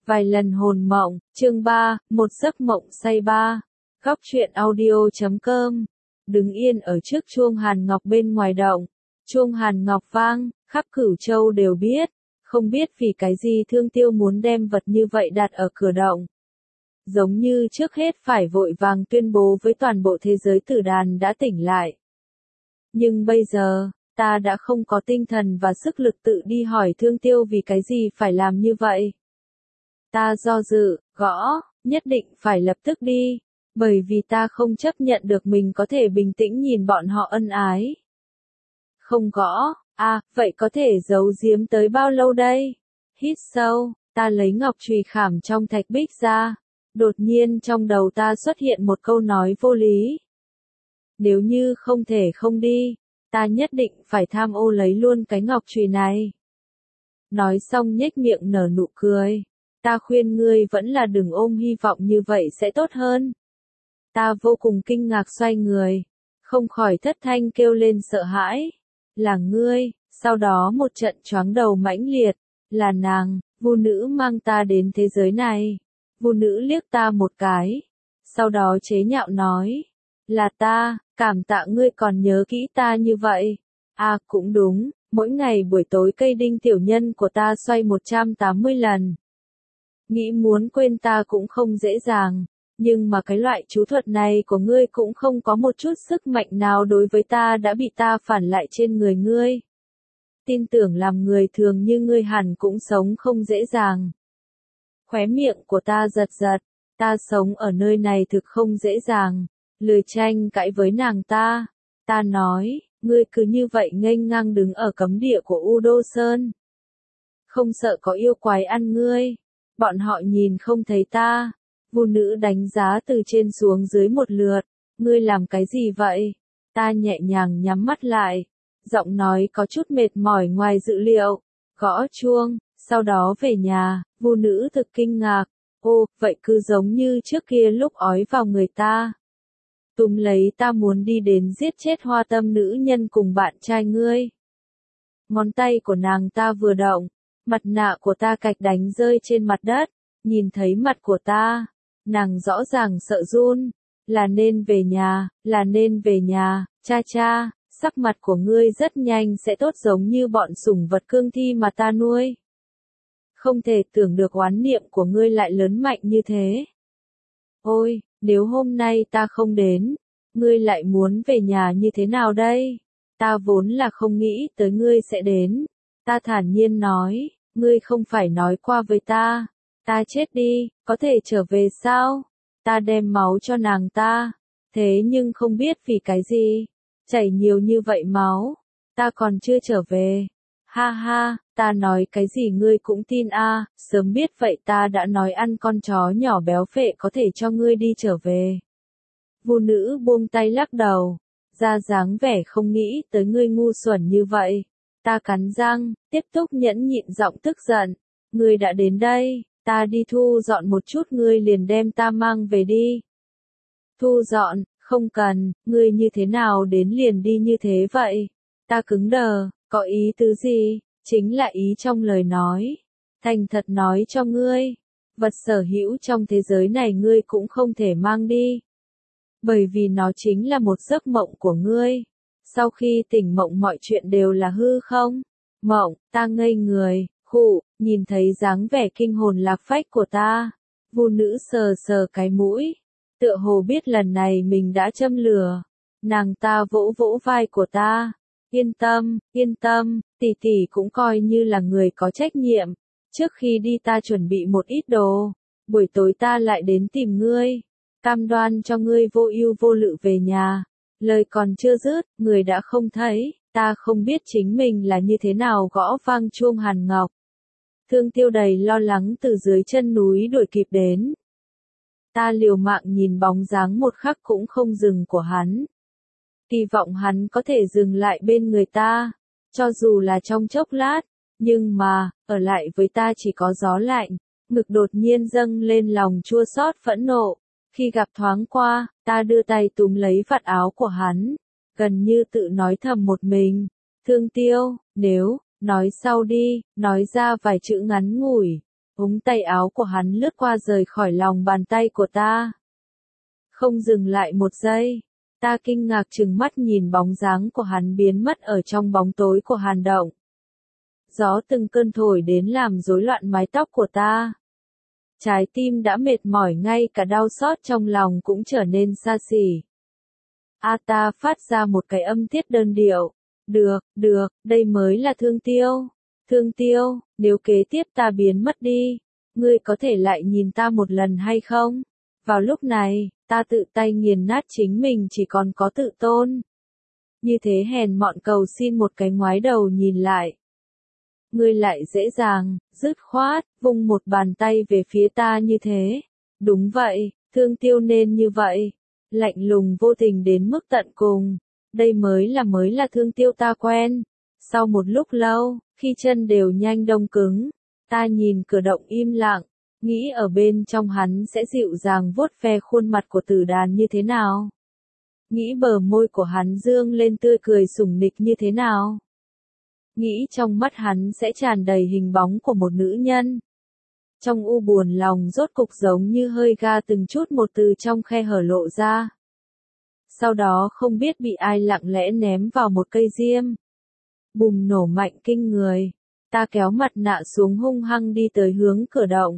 Vài lần hồn mộng, chương 3, một giấc mộng say 3. Góc truyện audio.com. Đứng yên ở trước chuông Hàn Ngọc bên ngoài động. Chuông Hàn Ngọc vang, khắp Cửu Châu đều biết. Không biết vì cái gì Thương Tiêu muốn đem vật như vậy đặt ở cửa động. Giống như trước hết phải vội vàng tuyên bố với toàn bộ thế giới tử đàn đã tỉnh lại. Nhưng bây giờ, ta đã không có tinh thần và sức lực tự đi hỏi Thương Tiêu vì cái gì phải làm như vậy. Ta do dự, gõ, nhất định phải lập tức đi, bởi vì ta không chấp nhận được mình có thể bình tĩnh nhìn bọn họ ân ái. Không gõ, vậy có thể giấu giếm tới bao lâu đây? Hít sâu, ta lấy ngọc chùy khảm trong thạch bích ra. Đột nhiên trong đầu ta xuất hiện một câu nói vô lý. Nếu như không thể không đi, ta nhất định phải tham ô lấy luôn cái ngọc chùy này. Nói xong nhếch miệng nở nụ cười. Ta khuyên ngươi vẫn là đừng ôm hy vọng như vậy sẽ tốt hơn. Ta vô cùng kinh ngạc xoay người, không khỏi thất thanh kêu lên sợ hãi. Là ngươi, sau đó một trận choáng đầu mãnh liệt, là nàng, vu nữ mang ta đến thế giới này. Vu nữ liếc ta một cái, sau đó chế nhạo nói, là ta, cảm tạ ngươi còn nhớ kỹ ta như vậy. Cũng đúng, mỗi ngày buổi tối cây đinh tiểu nhân của ta xoay 180 lần. Nghĩ muốn quên ta cũng không dễ dàng, nhưng mà cái loại chú thuật này của ngươi cũng không có một chút sức mạnh nào đối với ta đã bị ta phản lại trên người ngươi. Tin tưởng làm người thường như ngươi hẳn cũng sống không dễ dàng. Khóe miệng của ta giật giật, ta sống ở nơi này thực không dễ dàng, lười tranh cãi với nàng ta. Ta nói, ngươi cứ như vậy nghênh ngang đứng ở cấm địa của U Đô Sơn. Không sợ có yêu quái ăn ngươi. Bọn họ nhìn không thấy ta. Vu nữ đánh giá từ trên xuống dưới một lượt. Ngươi làm cái gì vậy? Ta nhẹ nhàng nhắm mắt lại. Giọng nói có chút mệt mỏi ngoài dự liệu. Gõ chuông, sau đó về nhà. Vu nữ thực kinh ngạc. Ô, vậy cứ giống như trước kia lúc ói vào người ta. Túm lấy ta muốn đi đến giết chết Hoa Tâm nữ nhân cùng bạn trai ngươi. Ngón tay của nàng ta vừa động. Mặt nạ của ta cạch đánh rơi trên mặt đất, nhìn thấy mặt của ta, nàng rõ ràng sợ run, là nên về nhà, cha cha, sắc mặt của ngươi rất nhanh sẽ tốt giống như bọn sủng vật cương thi mà ta nuôi. Không thể tưởng được oán niệm của ngươi lại lớn mạnh như thế. Ôi, nếu hôm nay ta không đến, ngươi lại muốn về nhà như thế nào đây? Ta vốn là không nghĩ tới ngươi sẽ đến. Ta thản nhiên nói, ngươi không phải nói qua với ta chết đi, có thể trở về sao? Ta đem máu cho nàng ta, thế nhưng không biết vì cái gì, chảy nhiều như vậy máu, ta còn chưa trở về. Ha ha, ta nói cái gì ngươi cũng tin sớm biết vậy ta đã nói ăn con chó nhỏ béo phệ có thể cho ngươi đi trở về. Vu nữ buông tay lắc đầu, ra dáng vẻ không nghĩ tới ngươi ngu xuẩn như vậy. Ta cắn răng, tiếp tục nhẫn nhịn giọng tức giận. Ngươi đã đến đây, ta đi thu dọn một chút ngươi liền đem ta mang về đi. Thu dọn, không cần, ngươi như thế nào đến liền đi như thế vậy? Ta cứng đờ, có ý tứ gì? Chính là ý trong lời nói. Thành thật nói cho ngươi, vật sở hữu trong thế giới này ngươi cũng không thể mang đi. Bởi vì nó chính là một giấc mộng của ngươi. Sau khi tỉnh mộng mọi chuyện đều là hư không? Mộng, ta ngây người, nhìn thấy dáng vẻ kinh hồn lạc phách của ta. Vu nữ sờ sờ cái mũi. Tựa hồ biết lần này mình đã châm lửa. Nàng ta vỗ vỗ vai của ta. Yên tâm, tỷ tỷ cũng coi như là người có trách nhiệm. Trước khi đi ta chuẩn bị một ít đồ. Buổi tối ta lại đến tìm ngươi. Cam đoan cho ngươi vô ưu vô lự về nhà. Lời còn chưa dứt, người đã không thấy, ta không biết chính mình là như thế nào gõ vang chuông Hàn Ngọc. Thương Tiêu đầy lo lắng từ dưới chân núi đuổi kịp đến. Ta liều mạng nhìn bóng dáng một khắc cũng không dừng của hắn. Kỳ vọng hắn có thể dừng lại bên người ta, cho dù là trong chốc lát, nhưng mà, ở lại với ta chỉ có gió lạnh, ngực đột nhiên dâng lên lòng chua xót phẫn nộ. Khi gặp thoáng qua, ta đưa tay túm lấy vạt áo của hắn, gần như tự nói thầm một mình. Thương Tiêu, nếu, nói sau đi, nói ra vài chữ ngắn ngủi. ống tay áo của hắn lướt qua rời khỏi lòng bàn tay của ta. Không dừng lại một giây, ta kinh ngạc trừng mắt nhìn bóng dáng của hắn biến mất ở trong bóng tối của hàn động. Gió từng cơn thổi đến làm rối loạn mái tóc của ta. Trái tim đã mệt mỏi, ngay cả đau xót trong lòng cũng trở nên xa xỉ. Ta phát ra một cái âm tiết đơn điệu. Được, đây mới là Thương Tiêu. Thương Tiêu, nếu kế tiếp ta biến mất đi, ngươi có thể lại nhìn ta một lần hay không? Vào lúc này, ta tự tay nghiền nát chính mình, chỉ còn có tự tôn. Như thế hèn mọn cầu xin một cái ngoái đầu nhìn lại. Ngươi lại dễ dàng, dứt khoát, vung một bàn tay về phía ta như thế. Đúng vậy, Thương Tiêu nên như vậy. Lạnh lùng vô tình đến mức tận cùng. Đây mới là Thương Tiêu ta quen. Sau một lúc lâu, khi chân đều nhanh đông cứng, ta nhìn Cửa Động im lặng, nghĩ ở bên trong hắn sẽ dịu dàng vuốt ve khuôn mặt của Tử Đàn như thế nào. Nghĩ bờ môi của hắn dương lên tươi cười sủng nịch như thế nào. Nghĩ trong mắt hắn sẽ tràn đầy hình bóng của một nữ nhân. Trong u buồn lòng rốt cục giống như hơi ga từng chút một từ trong khe hở lộ ra. Sau đó không biết bị ai lặng lẽ ném vào một cây diêm. Bùng nổ mạnh kinh người. Ta kéo mặt nạ xuống hung hăng đi tới hướng Cửa Động.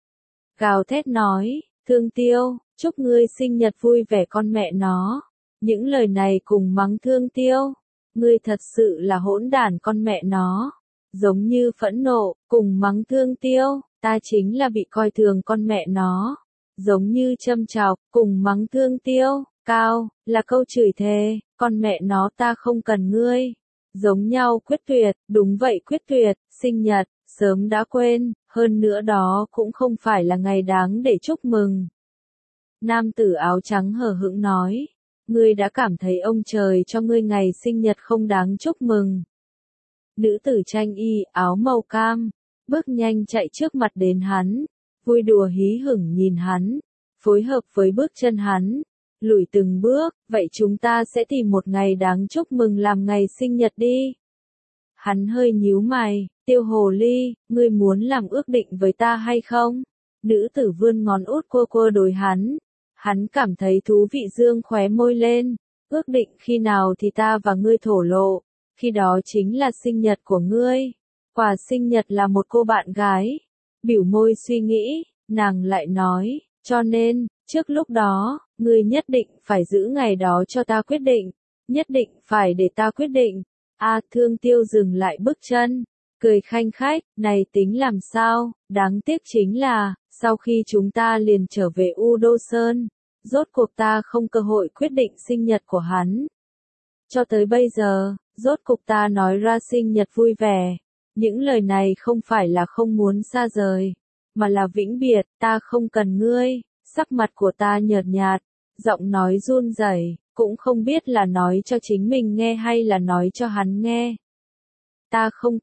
Gào thét nói, Thương Tiêu, chúc ngươi sinh nhật vui vẻ con mẹ nó. Những lời này cùng mắng Thương Tiêu. Ngươi thật sự là hỗn đản con mẹ nó. Giống như phẫn nộ, cùng mắng Thương Tiêu, ta chính là bị coi thường con mẹ nó. Giống như châm chọc, cùng mắng Thương Tiêu, cao, là câu chửi thề, con mẹ nó ta không cần ngươi. Giống nhau quyết tuyệt, đúng vậy quyết tuyệt, sinh nhật, sớm đã quên, hơn nữa đó cũng không phải là ngày đáng để chúc mừng. Nam tử áo trắng hờ hững nói, ngươi đã cảm thấy ông trời cho ngươi ngày sinh nhật không đáng chúc mừng. Nữ tử tranh y, áo màu cam, bước nhanh chạy trước mặt đến hắn, vui đùa hí hửng nhìn hắn, phối hợp với bước chân hắn, lùi từng bước, vậy chúng ta sẽ tìm một ngày đáng chúc mừng làm ngày sinh nhật đi. Hắn hơi nhíu mày, Tiêu hồ ly, ngươi muốn làm ước định với ta hay không? Nữ tử vươn ngón út cua đối hắn. Hắn cảm thấy thú vị dương khóe môi lên. Ước định khi nào thì ta và ngươi thổ lộ. Khi đó chính là sinh nhật của ngươi. Quà sinh nhật là một cô bạn gái. Biểu môi suy nghĩ, nàng lại nói, cho nên, trước lúc đó, ngươi nhất định phải giữ ngày đó cho ta quyết định. Nhất định phải để ta quyết định. Thương Tiêu dừng lại bước chân. Cười khanh khách, này tính làm sao, đáng tiếc chính là, sau khi chúng ta liền trở về U Đô Sơn, rốt cuộc ta không cơ hội quyết định sinh nhật của hắn. Cho tới bây giờ, rốt cuộc ta nói ra sinh nhật vui vẻ, những lời này không phải là không muốn xa rời, mà là vĩnh biệt, ta không cần ngươi, sắc mặt của ta nhợt nhạt, giọng nói run rẩy, cũng không biết là nói cho chính mình nghe hay là nói cho hắn nghe. Ta không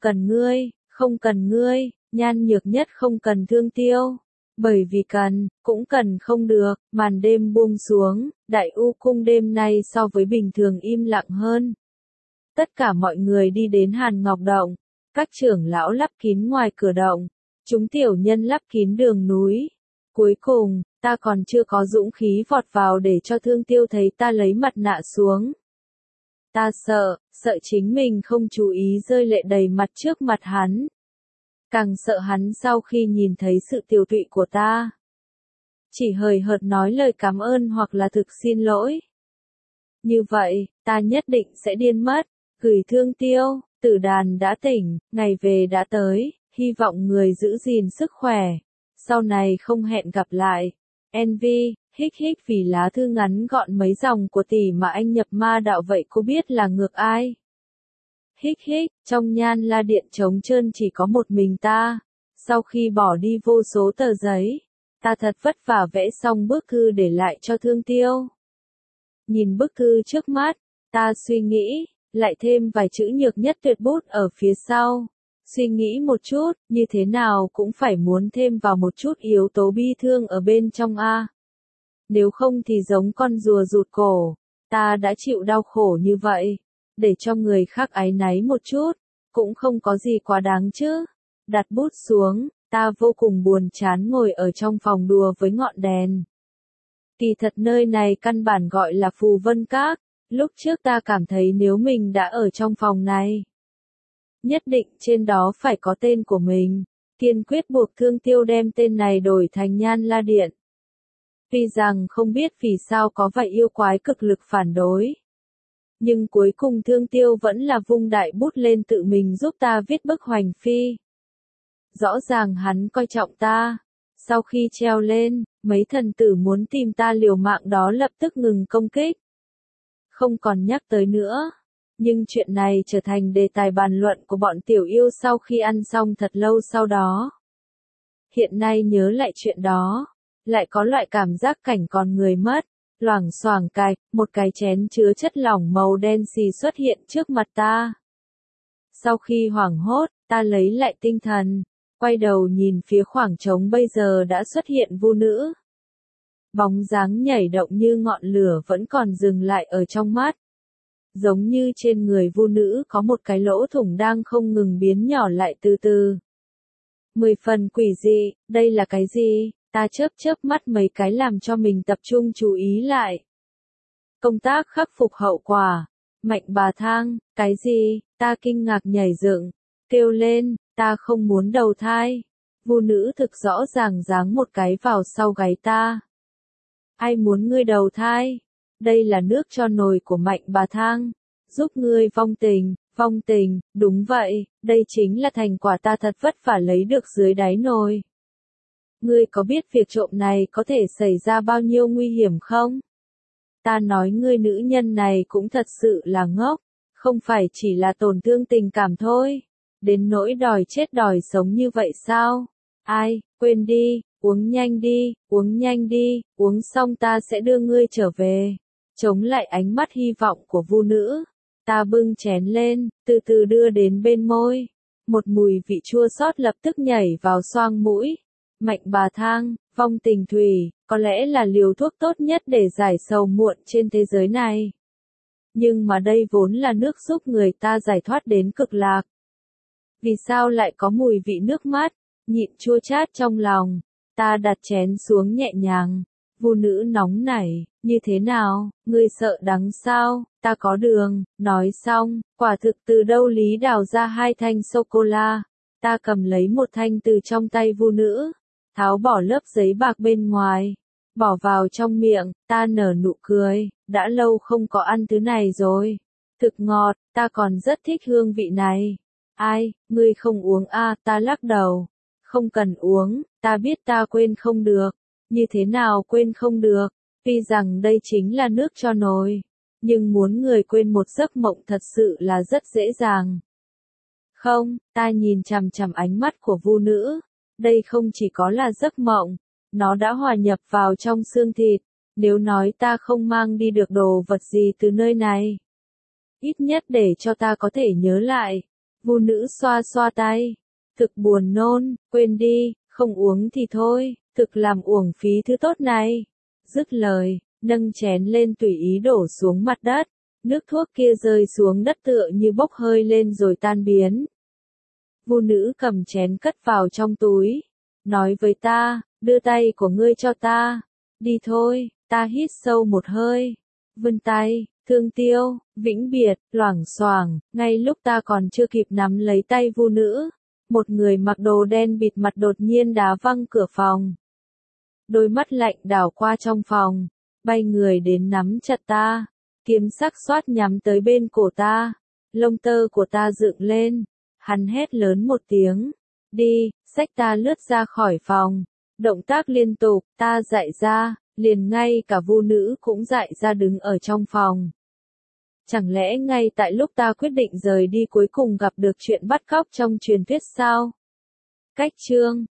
cần ngươi, nhan nhược nhất không cần Thương Tiêu. Bởi vì cần, cũng cần không được, màn đêm buông xuống, Đại U cung đêm nay so với bình thường im lặng hơn. Tất cả mọi người đi đến Hàn Ngọc Động, các trưởng lão lắp kín ngoài cửa động, chúng tiểu nhân lắp kín đường núi. Cuối cùng, ta còn chưa có dũng khí vọt vào để cho Thương Tiêu thấy ta lấy mặt nạ xuống. Ta sợ chính mình không chú ý rơi lệ đầy mặt trước mặt hắn. Càng sợ hắn sau khi nhìn thấy sự tiều tụy của ta. Chỉ hời hợt nói lời cảm ơn hoặc là thực xin lỗi. Như vậy, ta nhất định sẽ điên mất. Gửi Thương Tiêu, Tử Đàn đã tỉnh, ngày về đã tới, hy vọng người giữ gìn sức khỏe. Sau này không hẹn gặp lại. Envy, hích vì lá thư ngắn gọn mấy dòng của tỷ mà anh nhập ma đạo vậy cô biết là ngược ai? Hích, trong Nhan La Điện trống trơn chỉ có một mình ta. Sau khi bỏ đi vô số tờ giấy, ta thật vất vả vẽ xong bức thư để lại cho Thương Tiêu. Nhìn bức thư trước mắt, ta suy nghĩ, lại thêm vài chữ nhược nhất tuyệt bút ở phía sau. Suy nghĩ một chút, như thế nào cũng phải muốn thêm vào một chút yếu tố bi thương ở bên trong a. Nếu không thì giống con rùa rụt cổ, ta đã chịu đau khổ như vậy, để cho người khác áy náy một chút, cũng không có gì quá đáng chứ. Đặt bút xuống, Ta vô cùng buồn chán ngồi ở trong phòng đùa với ngọn đèn. Kỳ thật nơi này căn bản gọi là Phù Vân Các, lúc trước ta cảm thấy nếu mình đã ở trong phòng này, nhất định trên đó phải có tên của mình, kiên quyết buộc Thương Tiêu đem tên này đổi thành Nhan La Điện. Tuy rằng không biết vì sao có vài yêu quái cực lực phản đối, nhưng cuối cùng Thương Tiêu vẫn là vung đại bút lên tự mình giúp ta viết bức hoành phi. Rõ ràng hắn coi trọng ta. Sau khi treo lên, mấy thần tử muốn tìm ta liều mạng đó lập tức ngừng công kích. Không còn nhắc tới nữa. Nhưng chuyện này trở thành đề tài bàn luận của bọn tiểu yêu sau khi ăn xong thật lâu sau đó. Hiện nay nhớ lại chuyện đó, lại có loại cảm giác cảnh còn người mất. Loảng xoảng cạch, một cái chén chứa chất lỏng màu đen xì xuất hiện trước mặt ta. Sau khi hoảng hốt, ta lấy lại tinh thần, quay đầu nhìn phía khoảng trống bây giờ đã xuất hiện vu nữ. Bóng dáng nhảy động như ngọn lửa vẫn còn dừng lại ở trong mắt. Giống như trên người vu nữ có một cái lỗ thủng đang không ngừng biến nhỏ lại từ từ. 10 phần quỷ dị, đây là cái gì? Ta chớp mắt mấy cái làm cho mình tập trung chú ý lại. Công tác khắc phục hậu quả. Mạnh bà thang, cái gì? Ta kinh ngạc nhảy dựng, kêu lên, ta không muốn đầu thai. Vu nữ thực rõ ràng giáng một cái vào sau gáy ta. Ai muốn ngươi đầu thai? Đây là nước cho nồi của Mạnh bà thang. Giúp ngươi vong tình, đúng vậy, đây chính là thành quả ta thật vất vả lấy được dưới đáy nồi. Ngươi có biết việc trộm này có thể xảy ra bao nhiêu nguy hiểm không? Ta nói ngươi nữ nhân này cũng thật sự là ngốc, không phải chỉ là tổn thương tình cảm thôi. Đến nỗi đòi chết đòi sống như vậy sao? Ai, quên đi, uống nhanh đi, uống xong ta sẽ đưa ngươi trở về. Chống lại ánh mắt hy vọng của vu nữ. Ta bưng chén lên, từ từ đưa đến bên môi. Một mùi vị chua xót lập tức nhảy vào xoang mũi. Mạnh bà thang, vong tình thủy, có lẽ là liều thuốc tốt nhất để giải sầu muộn trên thế giới này. Nhưng mà đây vốn là nước giúp người ta giải thoát đến cực lạc. Vì sao lại có mùi vị nước mắt, nhịn chua chát trong lòng? Ta đặt chén xuống nhẹ nhàng. Vu nữ nóng nảy, như thế nào, ngươi sợ đắng sao, ta có đường, nói xong, quả thực từ đâu lý đào ra 2 thanh sô-cô-la. Ta cầm lấy một thanh từ trong tay vu nữ, tháo bỏ lớp giấy bạc bên ngoài, bỏ vào trong miệng, ta nở nụ cười, đã lâu không có ăn thứ này rồi. Thực ngọt, ta còn rất thích hương vị này. Ai, ngươi không uống à, ta lắc đầu. Không cần uống, ta biết ta quên không được. Như thế nào quên không được? Tuy rằng đây chính là nước cho nồi, nhưng muốn người quên một giấc mộng thật sự là rất dễ dàng. Không, ta nhìn chằm chằm ánh mắt của vu nữ. Đây không chỉ có là giấc mộng, nó đã hòa nhập vào trong xương thịt. Nếu nói ta không mang đi được đồ vật gì từ nơi này, ít nhất để cho ta có thể nhớ lại. Vu nữ xoa xoa tay. Thực buồn nôn, quên đi, không uống thì thôi, thực làm uổng phí thứ tốt này. Dứt lời, nâng chén lên tùy ý đổ xuống mặt đất. Nước thuốc kia rơi xuống đất tựa như bốc hơi lên rồi tan biến. Vu nữ cầm chén cất vào trong túi. Nói với ta, đưa tay của ngươi cho ta. Đi thôi, ta hít sâu một hơi. Vươn tay, Thương Tiêu, vĩnh biệt, loảng xoảng, ngay lúc ta còn chưa kịp nắm lấy tay vu nữ. Một người mặc đồ đen bịt mặt đột nhiên đá văng cửa phòng. Đôi mắt lạnh đảo qua trong phòng, bay người đến nắm chặt ta, kiếm sắc xoát nhắm tới bên cổ ta, lông tơ của ta dựng lên, hắn hét lớn một tiếng, đi, xách ta lướt ra khỏi phòng, động tác liên tục, ta dại ra, liền ngay cả vu nữ cũng dại ra đứng ở trong phòng. Chẳng lẽ ngay tại lúc ta quyết định rời đi cuối cùng gặp được chuyện bắt cóc trong truyền thuyết sao? Cách chương